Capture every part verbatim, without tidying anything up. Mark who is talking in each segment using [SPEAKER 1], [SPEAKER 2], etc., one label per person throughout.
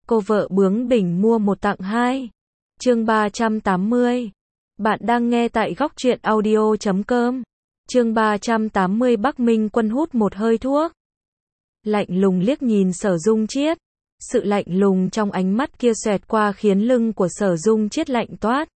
[SPEAKER 1] Cô vợ bướng bỉnh mua một tặng hai. Chương ba trăm tám mươi. Bạn đang nghe tại góc truyện audio chấm com. Chương ba trăm tám mươi. Bắc Minh Quân hút một hơi thuốc. Lạnh lùng liếc nhìn Sở Dung Chiết. Sự lạnh lùng trong ánh mắt kia xoẹt qua khiến lưng của Sở Dung Chiết lạnh toát.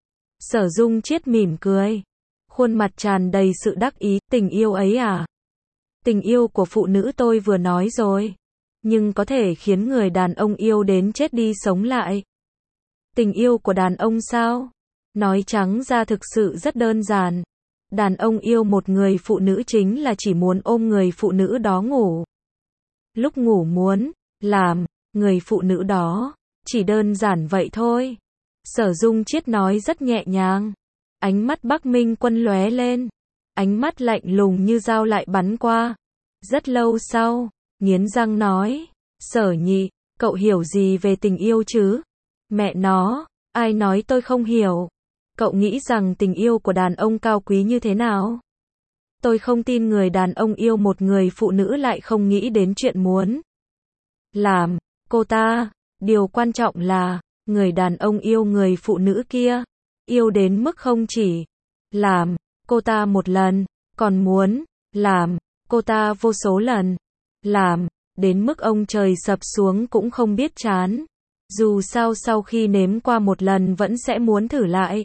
[SPEAKER 1] Sở Dung Chiết mỉm cười. Khuôn mặt tràn đầy sự đắc ý, tình yêu ấy à? Tình yêu của phụ nữ tôi vừa nói rồi. Nhưng có thể khiến người đàn ông yêu đến chết đi sống lại. Tình yêu của đàn ông sao? Nói trắng ra thực sự rất đơn giản. Đàn ông yêu một người phụ nữ chính là chỉ muốn ôm người phụ nữ đó ngủ. Lúc ngủ muốn làm người phụ nữ đó, chỉ đơn giản vậy thôi. Sở Dung Chiết nói rất nhẹ nhàng. Ánh mắt Bắc Minh Quân lóe lên. Ánh mắt lạnh lùng như dao lại bắn qua. Rất lâu sau, nghiến răng nói, Sở Nhị, cậu hiểu gì về tình yêu chứ? Mẹ nó, ai nói tôi không hiểu? Cậu nghĩ rằng tình yêu của đàn ông cao quý như thế nào? Tôi không tin người đàn ông yêu một người phụ nữ lại không nghĩ đến chuyện muốn làm cô ta. Điều quan trọng là, người đàn ông yêu người phụ nữ kia, yêu đến mức không chỉ làm cô ta một lần, còn muốn làm cô ta vô số lần. Làm đến mức ông trời sập xuống cũng không biết chán. Dù sao sau khi nếm qua một lần vẫn sẽ muốn thử lại.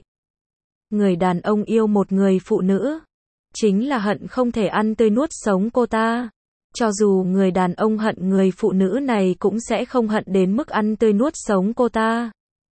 [SPEAKER 1] Người đàn ông yêu một người phụ nữ, chính là hận không thể ăn tươi nuốt sống cô ta. Cho dù người đàn ông hận người phụ nữ này cũng sẽ không hận đến mức ăn tươi nuốt sống cô ta.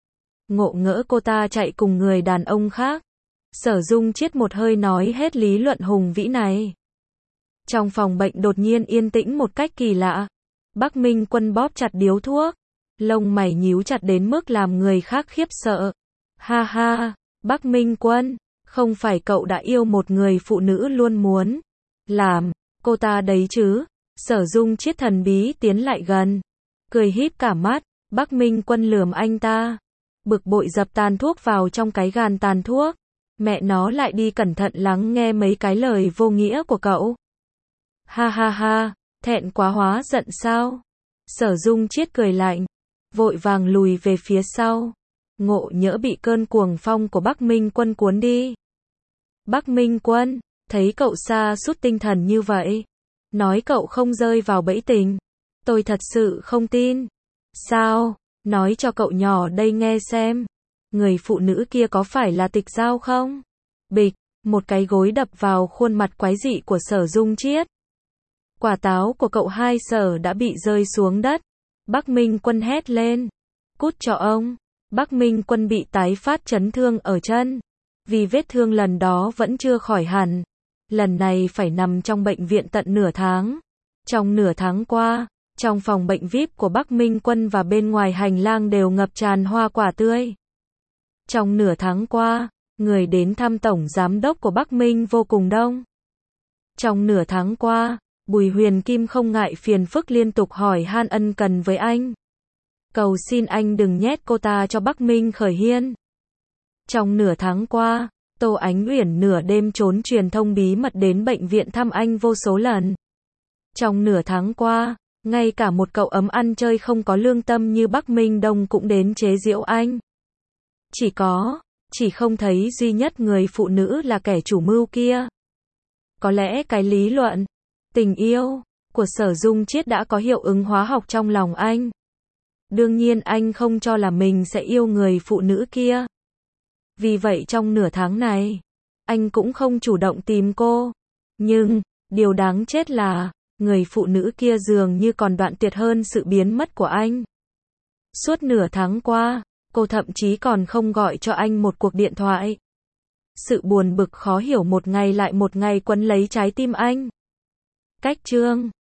[SPEAKER 1] Ngộ ngỡ cô ta chạy cùng người đàn ông khác. Sở Dung Chiết một hơi nói hết lý luận hùng vĩ này. Trong phòng bệnh đột nhiên yên tĩnh một cách kỳ lạ. Bắc Minh Quân bóp chặt điếu thuốc. Lông mày nhíu chặt đến mức làm người khác khiếp sợ. Ha ha, Bắc Minh Quân, không phải cậu đã yêu một người phụ nữ luôn muốn làm cô ta đấy chứ? Sở Dung Chiết thần bí tiến lại gần. Cười híp cả mắt. Bắc Minh Quân lườm anh ta. Bực bội dập tàn thuốc vào trong cái gàn tàn thuốc. Mẹ nó lại đi cẩn thận lắng nghe mấy cái lời vô nghĩa của cậu. Ha ha ha, thẹn quá hóa giận sao? Sở Dung Chiết cười lạnh, vội vàng lùi về phía sau. Ngộ nhỡ bị cơn cuồng phong của Bắc Minh Quân cuốn đi. Bắc Minh Quân, thấy cậu sa sút tinh thần như vậy, nói cậu không rơi vào bẫy tình, tôi thật sự không tin. Sao? Nói cho cậu nhỏ đây nghe xem. Người phụ nữ kia có phải là Tịch Giao không? Bịch, một cái gối đập vào khuôn mặt quái dị của Sở Dung Chiết. Quả táo của cậu hai Sở đã bị rơi xuống đất. Bắc Minh Quân hét lên. Cút cho ông. Bắc Minh Quân bị tái phát chấn thương ở chân. Vì vết thương lần đó vẫn chưa khỏi hẳn. Lần này phải nằm trong bệnh viện tận nửa tháng. Trong nửa tháng qua, trong phòng bệnh vi ai pi của Bắc Minh Quân và bên ngoài hành lang đều ngập tràn hoa quả tươi. Trong nửa tháng qua, người đến thăm tổng giám đốc của Bắc Minh vô cùng đông. Trong nửa tháng qua, Bùi Huyền Kim không ngại phiền phức liên tục hỏi han ân cần với anh. Cầu xin anh đừng nhét cô ta cho Bắc Minh Khởi Hiên. Trong nửa tháng qua, Tô Ánh Uyển nửa đêm trốn truyền thông bí mật đến bệnh viện thăm anh vô số lần. Trong nửa tháng qua, ngay cả một cậu ấm ăn chơi không có lương tâm như Bắc Minh Đông cũng đến chế giễu anh. Chỉ có, chỉ không thấy duy nhất người phụ nữ là kẻ chủ mưu kia. Có lẽ cái lý luận tình yêu của Sở Dung Chiết đã có hiệu ứng hóa học trong lòng anh. Đương nhiên anh không cho là mình sẽ yêu người phụ nữ kia. Vì vậy trong nửa tháng này, anh cũng không chủ động tìm cô. Nhưng, điều đáng chết là, người phụ nữ kia dường như còn đoạn tuyệt hơn sự biến mất của anh. Suốt nửa tháng qua, cô thậm chí còn không gọi cho anh một cuộc điện thoại. Sự buồn bực khó hiểu một ngày lại một ngày quấn lấy trái tim anh. Cách chương